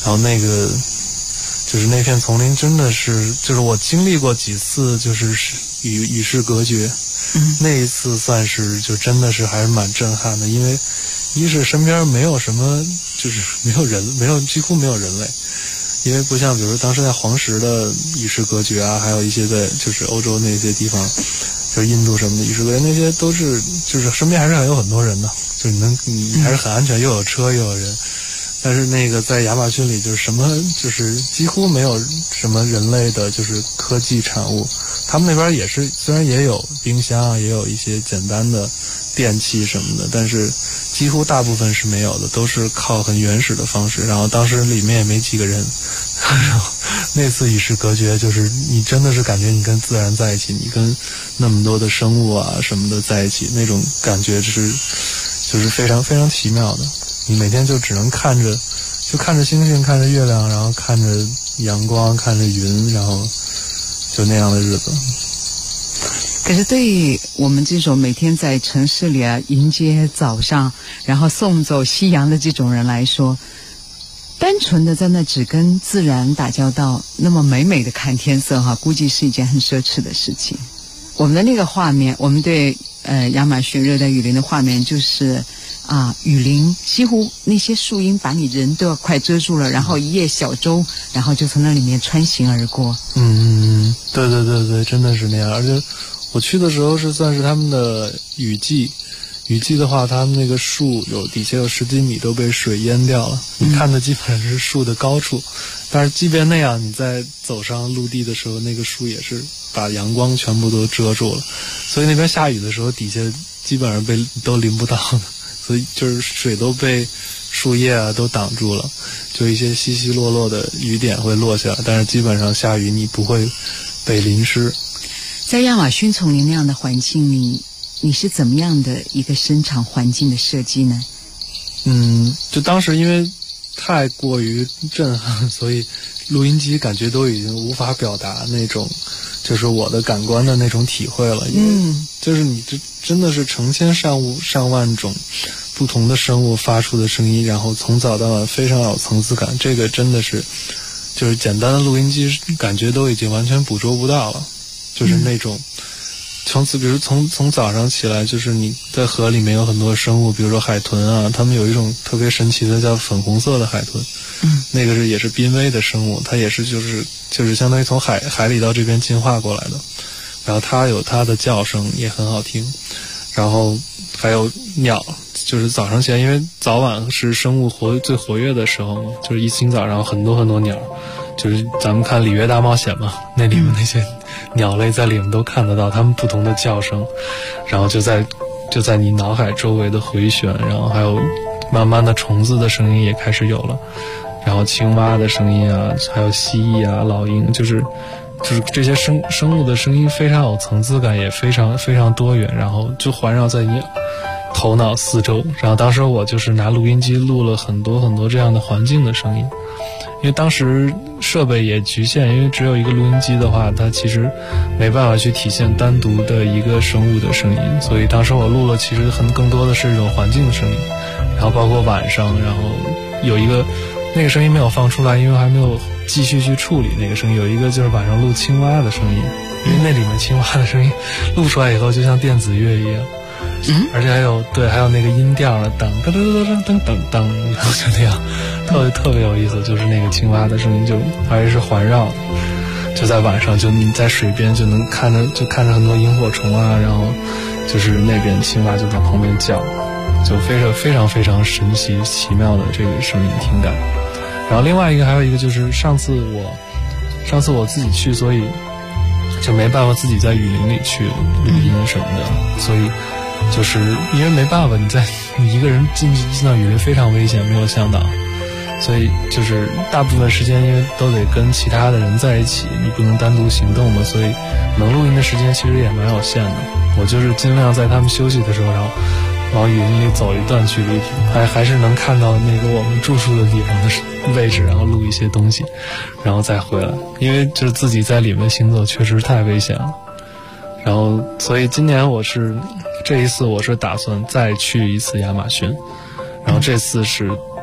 然后那个就是那片丛林真的是，就是我经历过几次就是与世隔绝，那一次算是就真的是还是蛮震撼的，因为一是身边没有什么，就是几乎没有人类。因为不像比如说当时在黄石的与世隔绝啊，还有一些在就是欧洲那些地方，就是印度什么的与世隔绝，那些都是就是身边还是有很多人的，就是你还是很安全，又有车又有人。但是那个在亚马逊里就是什么就是几乎没有什么人类的就是科技产物，他们那边也是虽然也有冰箱啊，也有一些简单的电器什么的，但是几乎大部分是没有的，都是靠很原始的方式。然后当时里面也没几个人，然后那次与世隔绝，就是你真的是感觉你跟自然在一起，你跟那么多的生物啊什么的在一起，那种感觉就是非常非常奇妙的。你每天就只能看着星星，看着月亮，然后看着阳光，看着云，然后就那样的日子。 可是对于我们这种每天在城市里啊迎接早上，然后送走夕阳的这种人来说，单纯的在那只跟自然打交道，那么美美的看天色哈，估计是一件很奢侈的事情。我们的那个画面，我们对亚马逊热带雨林的画面就是雨林几乎那些树荫把你人都要快遮住了，然后一叶小舟，然后就从那里面穿行而过。 对对对对，真的是那样。而且我去的时候是算是他们的雨季的话，他们那个树底下有10几米都被水淹掉了，你看的基本上是树的高处。但是即便那样，你在走上陆地的时候，那个树也是把阳光全部都遮住了，所以那边下雨的时候底下基本上都淋不到的，所以就是水都被树叶啊都挡住了，就一些稀稀落落的雨点会落下来，但是基本上下雨你不会被淋湿。 在亚马逊丛林那样的环境里，你是怎么样的一个生长环境的设计呢？ 就当时因为太过于震撼，所以录音机感觉都已经无法表达那种就是我的感官的那种体会了。因为就是你这真的是成千上万种不同的生物发出的声音，然后从早到晚非常有层次感，这个真的是就是简单的录音机感觉都已经完全捕捉不到了。就是那种从此比如从早上起来，就是你在河里面有很多生物，比如说海豚啊，它们有一种特别神奇的叫粉红色的海豚，那个也是濒危的生物，它也是就是相当于从海里到这边进化过来的，然后它有它的叫声也很好听，然后还有鸟，就是早上起来，因为早晚是生物最活跃的时候嘛，就是一清早上很多很多鸟，就是咱们看《里约大冒险》嘛，那里面那些鸟类在里面都看得到它们不同的叫声，然后就在你脑海周围的回旋，然后还有慢慢的虫子的声音也开始有了，然后青蛙的声音啊，还有蜥蜴啊、老鹰，就是这些生物的声音非常有层次感，也非常非常多元，然后就环绕在你头脑四周。然后当时我就是拿录音机录了很多很多这样的环境的声音，因为当时设备也局限，因为只有一个录音机的话，它其实没办法去体现单独的一个生物的声音，所以当时我录了其实更多的是这种环境的声音，然后包括晚上，然后有一个那个声音没有放出来，因为还没有继续去处理那个声音，有一个就是晚上录青蛙的声音，因为那里面青蛙的声音录出来以后就像电子乐一样，而且还有那个音调的噔噔噔噔噔噔噔，然后就那样特别有意思，就是那个青蛙的声音就而且是环绕的，就在晚上，就你在水边就能看着很多萤火虫啊，然后就是那边青蛙就在旁边叫，就非常非常神奇奇妙的这个声音听感。然后另外还有一个就是上次我自己去，所以就没办法自己在雨林里去录音什么的，所以就是因为没办法，你一个人进到雨林非常危险，没有向导，所以就是大部分时间因为都得跟其他的人在一起，你不能单独行动嘛，所以能录音的时间其实也蛮有限的。我就是尽量在他们休息的时候，然后往雨林里走一段距离，还是能看到那个我们住宿的地方的位置，然后录一些东西，然后再回来。因为就是自己在里面行走确实太危险了。然后所以今年这一次我是打算再去一次亚马逊，然后这次是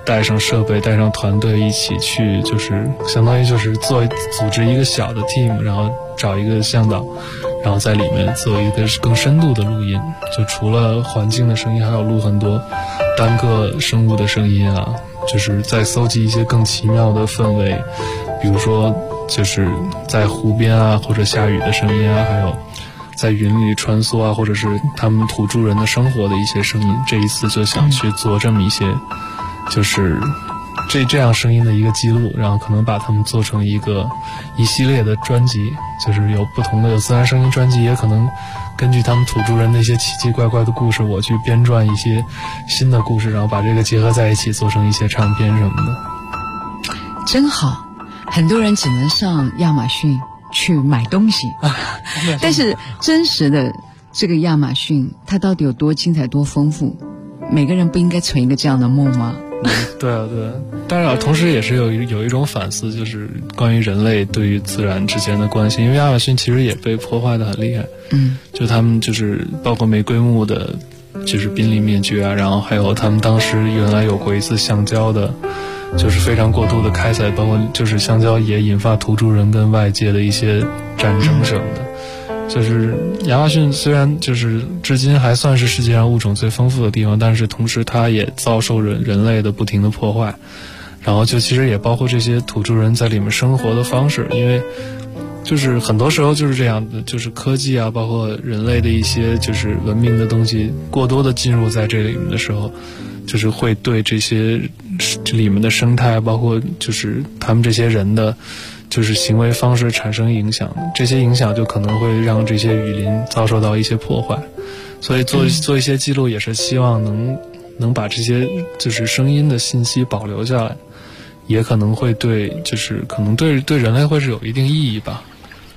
带上设备带上团队一起去，就是相当于就是组织一个小的 team， 然后找一个向导，然后在里面做一个更深度的录音，就除了环境的声音，还有录很多单个生物的声音啊，就是在搜集一些更奇妙的氛围，比如说就是在湖边啊，或者下雨的声音啊，还有在云里穿梭啊，或者是他们土著人的生活的一些声音。这一次就想去做这么一些就是这样声音的一个记录，然后可能把它们做成一系列的专辑，就是有不同的有自然声音专辑，也可能根据他们土著人的一些奇奇怪怪的故事，我去编撰一些新的故事，然后把这个结合在一起，做成一些唱片什么的。 真好，很多人只能上亚马逊去买东西，但是真实的这个亚马逊，它到底有多精彩、多丰富？每个人不应该存一个这样的梦吗？ 对啊，对啊，当然同时也是有一种反思，就是关于人类对于自然之间的关系，因为亚马逊其实也被破坏的很厉害，就他们就是包括玫瑰木的，就是濒临灭绝啊，然后还有他们当时原来有过一次橡胶的，就是非常过度的开采，包括就是橡胶也引发土著人跟外界的一些战争什么的。就是亚马逊虽然就是至今还算是世界上物种最丰富的地方，但是同时它也遭受人类的不停的破坏，然后就其实也包括这些土著人在里面生活的方式，因为就是很多时候就是这样的，就是科技啊，包括人类的一些就是文明的东西过多的进入在这里面的时候，就是会对这些这里面的生态，包括就是他们这些人的就是行为方式产生影响，这些影响就可能会让这些雨林遭受到一些破坏，所以做一些记录也是希望能把这些就是声音的信息保留下来，也可能会就是可能对人类会是有一定意义吧。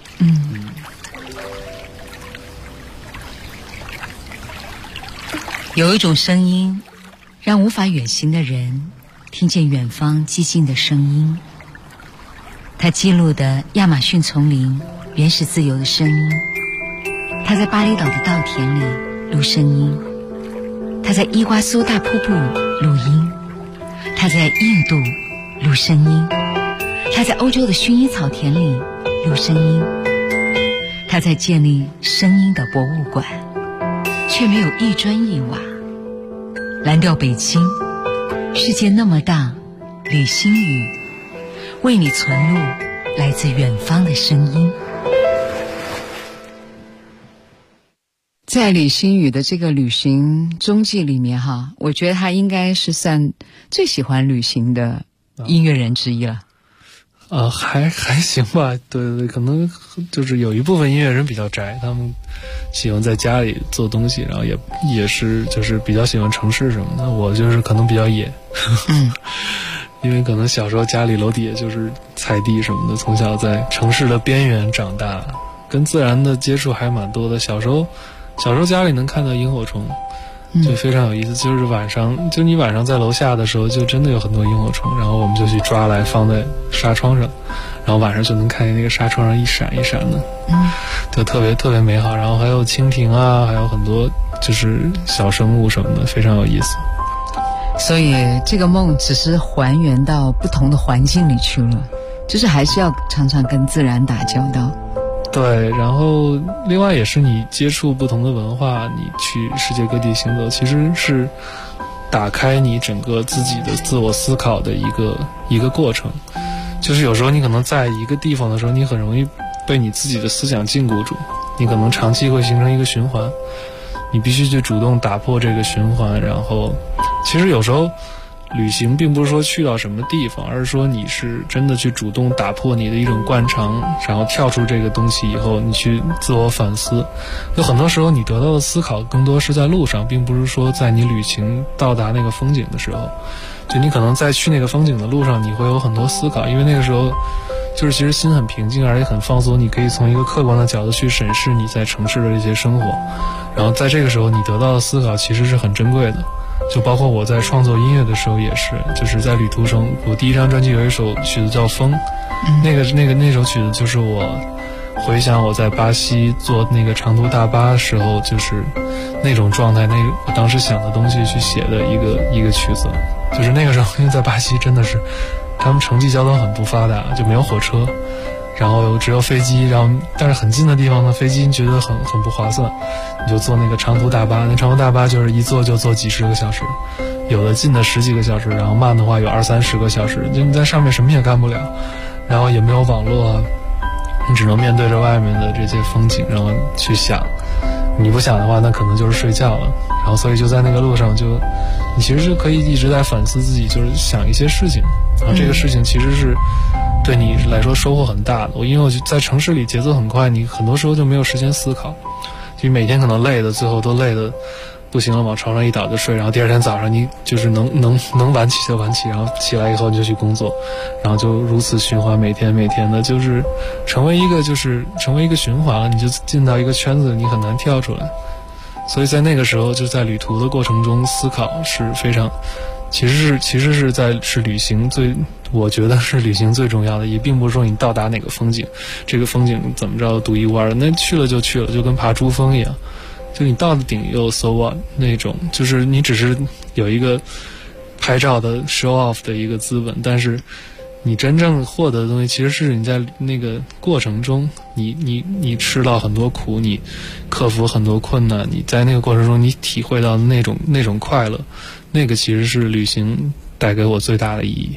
有一种声音，让无法远行的人听见远方寂静的声音。他记录的亚马逊丛林原始自由的声音，他在巴厘岛的稻田里录声音，他在伊瓜苏大瀑布录音，他在印度录声音，他在欧洲的薰衣草田里录声音，他在建立声音的博物馆，却没有一砖一瓦。蓝调北京，世界那么大，李星宇为你存录来自远方的声音。 在李星宇的这个旅行踪迹里面哈，我觉得他应该是算最喜欢旅行的音乐人之一了。 还行吧，对，可能就是有一部分音乐人比较宅，他们喜欢在家里做东西，然后也是就是比较喜欢城市什么的。我就是可能比较野，因为可能小时候家里楼底下就是菜地什么的，从小在城市的边缘长大，跟自然的接触还蛮多的。小时候家里能看到萤火虫，就非常有意思。就是你晚上在楼下的时候，就真的有很多萤火虫，然后我们就去抓来放在纱窗上，然后晚上就能看见那个纱窗上一闪一闪的，就特别特别美好。然后还有蜻蜓啊，还有很多就是小生物什么的，非常有意思。 所以这个梦只是还原到不同的环境里去了，就是还是要常常跟自然打交道。 对，然后另外也是你接触不同的文化，你去世界各地行走，其实是打开你整个自己的自我思考的一个过程。就是有时候你可能在一个地方的时候，你很容易被你自己的思想禁锢住，你可能长期会形成一个循环，你必须去主动打破这个循环。然后其实有时候旅行并不是说去到什么地方，而是说你是真的去主动打破你的一种惯常，然后跳出这个东西以后，你去自我反思。有很多时候你得到的思考更多是在路上，并不是说在你旅行到达那个风景的时候。就你可能在去那个风景的路上，你会有很多思考，因为那个时候就是其实心很平静，而且很放松，你可以从一个客观的角度去审视你在城市的这些生活，然后在这个时候你得到的思考其实是很珍贵的。就包括我在创作音乐的时候也是，就是在旅途中，我第一张专辑有一首曲子叫《风》，那首曲子就是我回想我在巴西坐那个长途大巴的时候，就是那种状态，我当时想的东西去写的一个曲子。 就是那个时候，因为在巴西真的是，他们城际交通很不发达，就没有火车，然后只有飞机，然后但是很近的地方呢，飞机你觉得很不划算，你就坐那个长途大巴，那长途大巴就是一坐就坐几十个小时，有的近的10几个小时，然后慢的话有20-30个小时，就你在上面什么也干不了，然后也没有网络啊，你只能面对着外面的这些风景，然后去想。你不想的话，那可能就是睡觉了。然后所以就在那个路上，就你其实是可以一直在反思自己，就是想一些事情。然后这个事情其实是对你来说收获很大的。因为我在城市里节奏很快，你很多时候就没有时间思考，就每天可能累的最后都累的不行了，往床上一倒就睡，然后第二天早上你就是能晚起就晚起，然后起来以后你就去工作，然后就如此循环，每天的就是成为一个循环了，你就进到一个圈子，你很难跳出来。所以在那个时候，就在旅途的过程中思考是非常，其实是旅行我觉得是旅行最重要的，也并不是说你到达哪个风景，这个风景怎么着独一无二的，那去了就去了，就跟爬珠峰一样。就你到了顶又 so what 那种，就是你只是有一个拍照的 show off 的一个资本，但是你真正获得的东西其实是你在那个过程中，你吃到很多苦，你克服很多困难，你在那个过程中你体会到那种快乐，那个其实是旅行带给我最大的意义。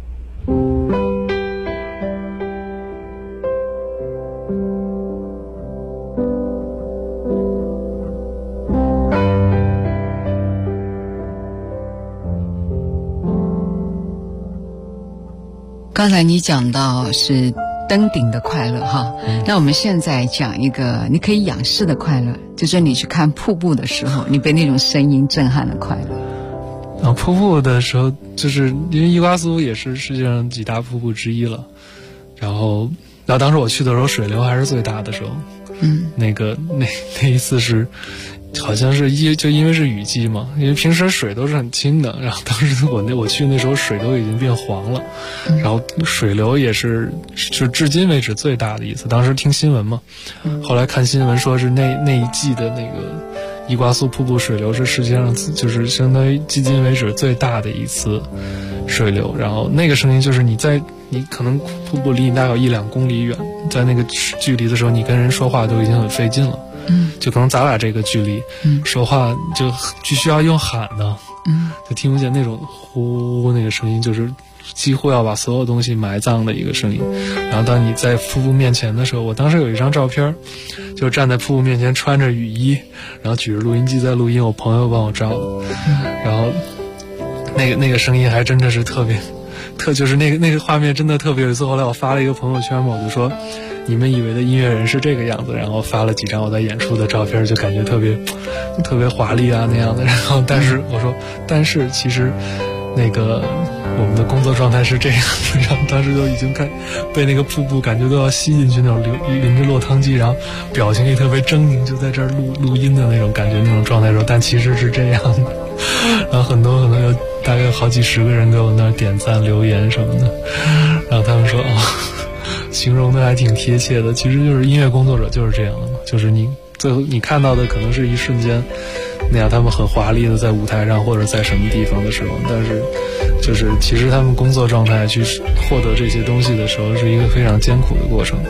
刚才你讲到是登顶的快乐哈，那我们现在讲一个你可以仰视的快乐，就是你去看瀑布的时候，你被那种声音震撼的快乐。 瀑布的时候，就是因为伊瓜苏也是世界上几大瀑布之一了，然后当时我去的时候水流还是最大的时候，那一次是好像是因为是雨季嘛，因为平时水都是很清的，然后当时我去那时候水都已经变黄了，然后水流也是至今为止最大的一次。当时听新闻嘛，后来看新闻说是那一季的那个伊瓜苏瀑布水流是世界上就是相当于至今为止最大的一次水流，然后那个声音就是你可能瀑布离你大概有1-2公里远，在那个距离的时候，你跟人说话都已经很费劲了。就可能咱俩这个距离，说话就需要用喊的，就听不见那种呼那个声音，就是几乎要把所有东西埋葬的一个声音。然后当你在瀑布面前的时候，我当时有一张照片，就站在瀑布面前穿着雨衣，然后举着录音机在录音，我朋友帮我照的，然后那个声音还真的是就是那个画面真的特别有意思。后来我发了一个朋友圈嘛，我就说你们以为的音乐人是这个样子，然后发了几张我在演出的照片，就感觉特别华丽啊那样的。然后但是我说，但是其实那个我们的工作状态是这样的，然后当时就已经被那个瀑布感觉都要吸进去那种淋着落汤鸡，然后表情也特别狰狞，就在这儿录音的那种感觉那种状态的时候，但其实是这样的。然后很多有大概好几十个人给我那儿点赞留言什么的，然后他们说形容的还挺贴切的。其实就是音乐工作者就是这样的嘛，就是你最后你看到的可能是一瞬间那样他们很华丽的在舞台上或者在什么地方的时候，但是就是其实他们工作状态去获得这些东西的时候是一个非常艰苦的过程。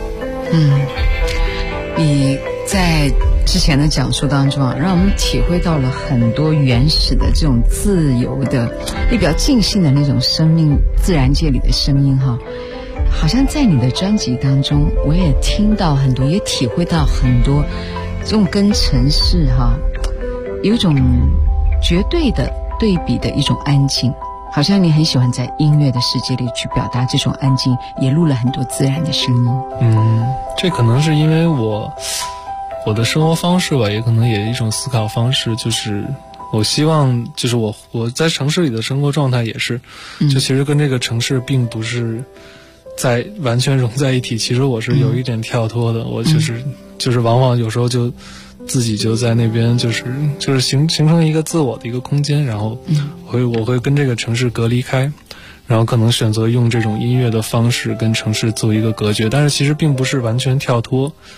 你在之前的讲述当中让我们体会到了很多原始的这种自由的也比较尽兴的那种生命自然界里的声音哈。好像在你的专辑当中我也听到很多，也体会到很多这种跟城市有一种绝对的对比的一种安静，好像你很喜欢在音乐的世界里去表达这种安静，也录了很多自然的声音。 这可能是因为我的生活方式吧，也可能也一种思考方式，就是我希望就是我在城市里的生活状态也是，就其实跟这个城市并不是在完全融在一起，其实我是有一点跳脱的，我就是往往有时候就自己就在那边就是形成一个自我的一个空间，然后我会跟这个城市隔离开，然后可能选择用这种音乐的方式跟城市做一个隔绝，但是其实并不是完全跳脱，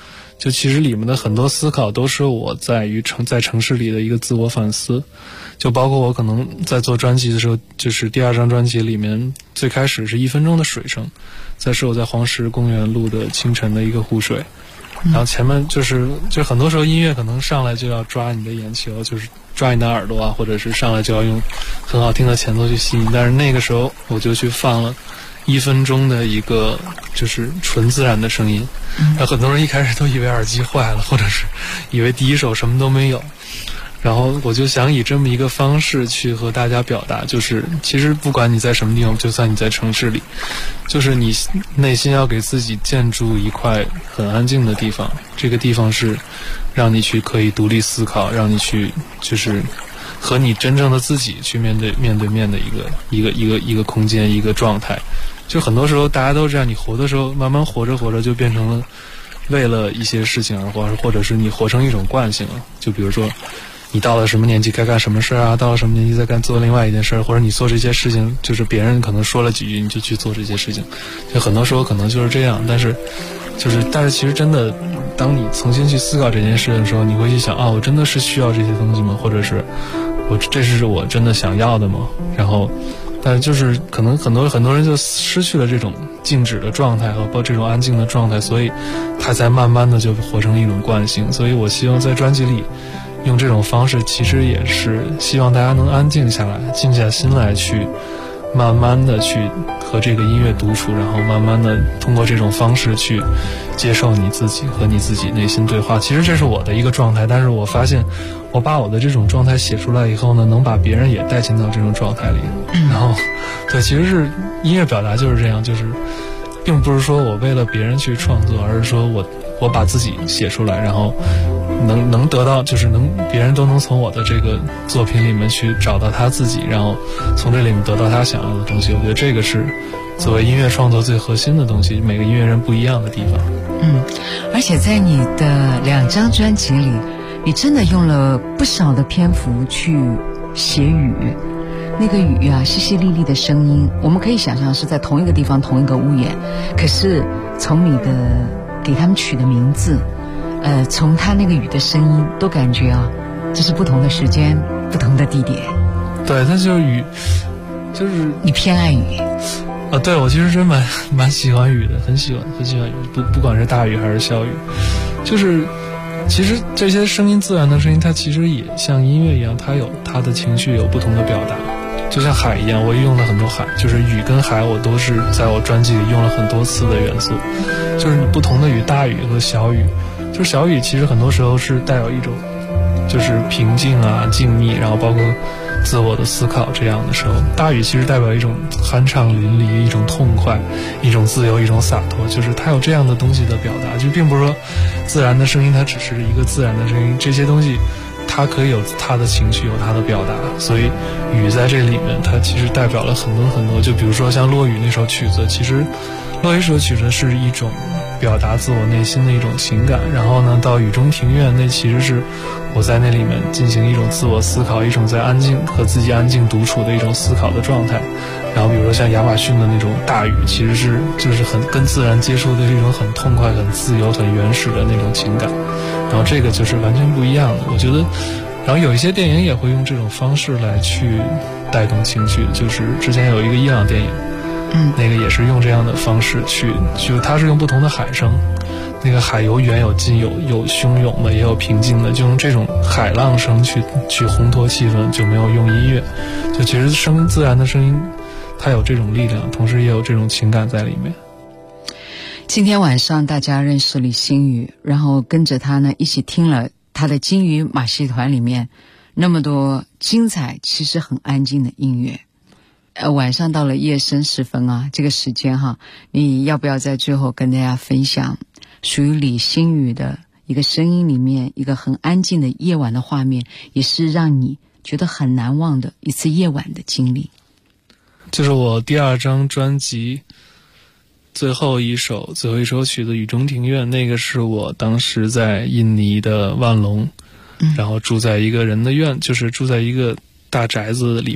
就其实里面的很多思考都是我在城市里的一个自我反思，就包括我可能在做专辑的时候，就是第2张专辑里面最开始是1分钟的水声，再是我在黄石公园录的清晨的一个湖水，然后前面就很多时候音乐可能上来就要抓你的眼球，就是抓你的耳朵啊，或者是上来就要用很好听的前奏去吸引，但是那个时候我就去放了1分钟的一个就是纯自然的声音，然后很多人一开始都以为耳机坏了，或者是以为第一首什么都没有，然后我就想以这么一个方式去和大家表达，就是其实不管你在什么地方，就算你在城市里，就是你内心要给自己建筑一块很安静的地方，这个地方是让你去可以独立思考，让你去就是和你真正的自己去面对面的一个空间，一个状态。就很多时候大家都这样，你活的时候慢慢活着就变成了为了一些事情而活，或者是你活成一种惯性了。就比如说你到了什么年纪该干什么事啊，到了什么年纪再做另外一件事，或者你做这些事情就是别人可能说了几句你就去做这些事情，就很多时候可能就是这样。但是其实真的当你重新去思考这件事的时候，你会去想我真的是需要这些东西吗？或者是这是我真的想要的吗？然后但是就是可能很多人就失去了这种静止的状态和这种安静的状态，所以他才慢慢的就活成了一种惯性。所以我希望在专辑里用这种方式，其实也是希望大家能安静下来，静下心来，去慢慢的去和这个音乐独处，然后慢慢的通过这种方式去接受你自己，和你自己内心对话。其实这是我的一个状态，但是我发现我把我的这种状态写出来以后呢，能把别人也带进到这种状态里。然后对，其实是音乐表达就是这样，就是并不是说我为了别人去创作，而是说我把自己写出来，然后能得到，就是别人都能从我的这个作品里面去找到他自己，然后从这里面得到他想要的东西。我觉得这个是作为音乐创作最核心的东西，每个音乐人不一样的地方。 而且在你的2张专辑里，你真的用了不少的篇幅去写雨，那个雨啊，淅淅沥沥的声音，我们可以想象是在同一个地方同一个屋檐，可是从你的给他们取的名字，从他那个雨的声音都感觉这是不同的时间不同的地点。 对，它就是雨，就是你偏爱雨对，我其实真蛮喜欢雨的，很喜欢雨，不管是大雨还是小雨，就是其实这些声音，自然的声音，它其实也像音乐一样，它有它的情绪，有不同的表达。就像海一样，我也用了很多海，就是雨跟海我都是在我专辑里用了很多次的元素。就是你不同的雨，大雨和小雨，就是小雨其实很多时候是带有一种就是平静啊、静谧，然后包括自我的思考这样的时候，大雨其实代表一种酣畅淋漓，一种痛快，一种自由，一种洒脱，就是它有这样的东西的表达。就并不是说自然的声音它只是一个自然的声音，这些东西它可以有它的情绪，有它的表达。所以雨在这里面它其实代表了很多很多，就比如说像落雨那首曲子，其实落雨这首曲子是一种表达自我内心的一种情感，然后呢到雨中庭院，那其实是我在那里面进行一种自我思考，一种在和自己安静独处的一种思考的状态。然后比如说像亚马逊的那种大雨，其实是就是很跟自然接触的这种很痛快、很自由、很原始的那种情感，然后这个就是完全不一样的，我觉得。然后有一些电影也会用这种方式来去带动情绪，就是之前有一个伊朗电影，那个也是用这样的方式就它是用不同的海声，那个海有远有近，有汹涌的，也有平静的，就用这种海浪声去烘托气氛，就没有用音乐。就其实自然的声音它有这种力量，同时也有这种情感在里面。 今天晚上大家认识李星宇，然后跟着他呢一起听了他的金鱼马戏团里面那么多精彩其实很安静的音乐。晚上到了夜深时分这个时间你要不要在最后跟大家分享属于李星宇的一个声音里面一个很安静的夜晚的画面，也是让你觉得很难忘的一次夜晚的经历？ 就是我第2张专辑最后一首曲子《雨中庭院》，那个是我当时在印尼的万隆，然后住在一个人的院，就是住在一个大宅子里面，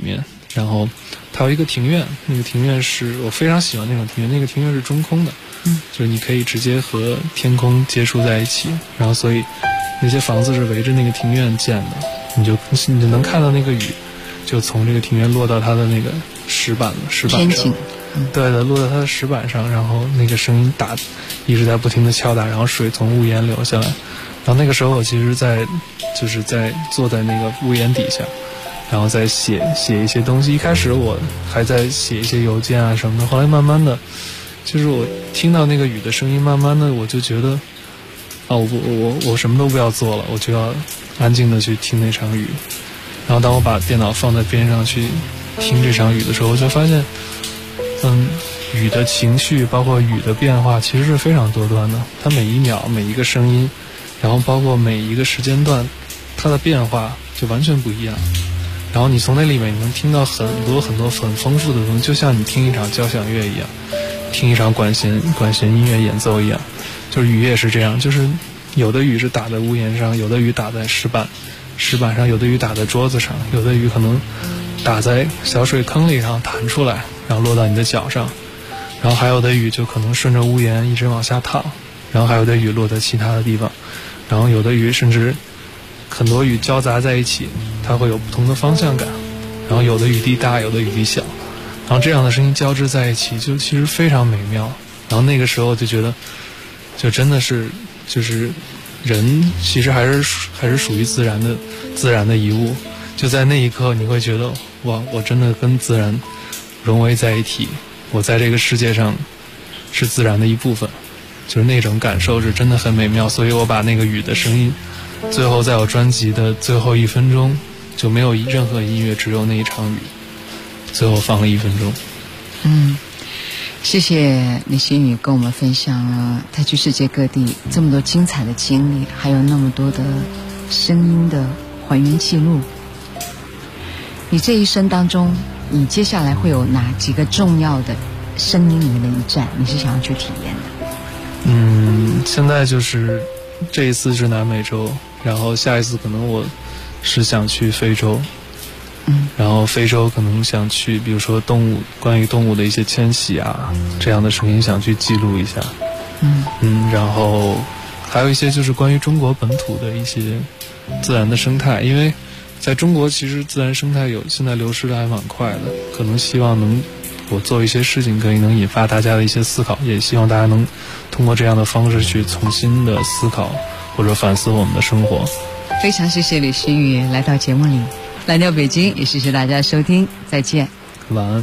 然后它有一个庭院，那个庭院是我非常喜欢那种庭院，那个庭院是中空的，就是你可以直接和天空接触在一起，然后所以那些房子是围着那个庭院建的，你就能看到那个雨就从这个庭院落到它的那个石板上，对的，落到它的石板上，然后那个声音一直在不停的敲打，然后水从屋檐流下来。然后那个时候我其实就是在坐在那个屋檐底下，然后再写一些东西。一开始我还在写一些邮件啊什么的，后来慢慢的，就是我听到那个雨的声音，慢慢的我就觉得，我什么都不要做了，我就要安静的去听那场雨。然后当我把电脑放在边上去听这场雨的时候，我就发现，雨的情绪包括雨的变化其实是非常多端的，它每一秒每一个声音，然后包括每一个时间段，它的变化就完全不一样。然后你从那里面你能听到很多很丰富的东西，就像你听一场交响乐一样，听一场管弦音乐演奏一样。就是雨也是这样，就是有的雨是打在屋檐上，有的雨打在石板上，有的雨打在桌子上，有的雨可能打在小水坑里，然后弹出来，然后落到你的脚上，然后还有的雨就可能顺着屋檐一直往下淌，然后还有的雨落在其他的地方，然后有的雨甚至很多雨交杂在一起，它会有不同的方向感，然后有的雨滴大，有的雨滴小，然后这样的声音交织在一起，就其实非常美妙。然后那个时候就觉得，就真的是就是人其实还是属于自然的一物。就在那一刻你会觉得，哇，我真的跟自然融为在一起，我在这个世界上是自然的一部分，就是那种感受是真的很美妙。所以我把那个雨的声音最后在我专辑的最后1分钟就没有任何音乐，只有那一场雨，最后放了1分钟。 谢谢李星宇跟我们分享了他去世界各地这么多精彩的经历，还有那么多的声音的还原记录。你这一生当中，你接下来会有哪几个重要的声音里面的一站你是想要去体验的？ 现在就是这一次是南美洲，然后下一次可能我是想去非洲，然后非洲可能想去比如说关于动物的一些迁徙啊这样的声音想去记录一下，然后还有一些就是关于中国本土的一些自然的生态，因为在中国其实自然生态现在流失的还蛮快的，可能希望我做一些事情可以能引发大家的一些思考，也希望大家能通过这样的方式去重新的思考或者反思我们的生活。 非常谢谢李星宇来到节目里，蓝调北京也谢谢大家收听，再见， 晚安。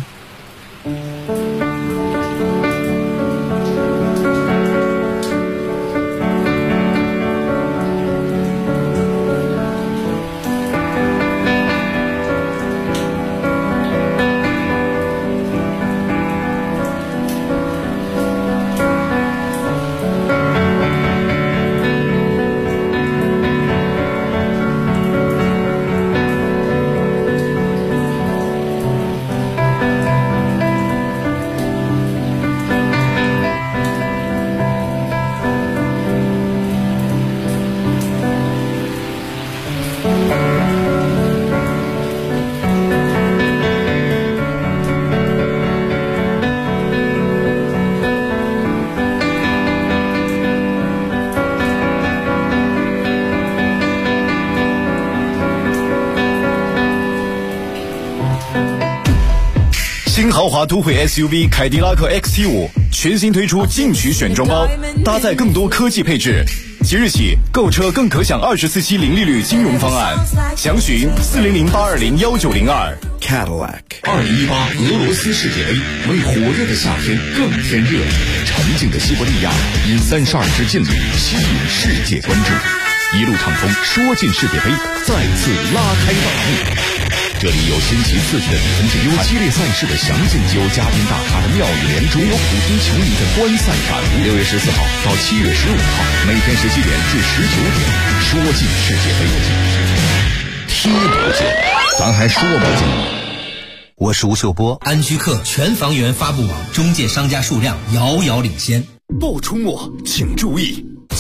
新豪华都会 SUV 凯迪拉克 XT5 全新推出进取选装包，搭载更多科技配置。即日起购车更可享24期零利率金融方案，详询400-820-1902。Cadillac。 2018俄罗斯世界杯为火热的夏天更添热，沉静的西伯利亚因32支劲旅吸引世界关注，一路畅通说进世界杯再次拉开大幕。这里有新奇刺激的比分精彩，有激烈赛事的详尽，有嘉宾大咖的妙语连珠，有普通球迷的观赛感悟。6月14号到7月15号，每天17点至19点，说进世界杯，踢不进，咱还说不进。 我是吴秀波，安居客全房源发布网中介商家数量遥遥领先。 爆出末请注意！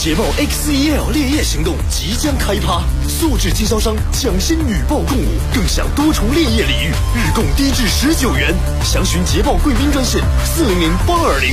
捷豹 XEL 烈焰行动即将开趴，素质经销商抢先女豹共舞，更享多重烈焰礼遇，日供低至19元。详询捷豹贵宾专线400-820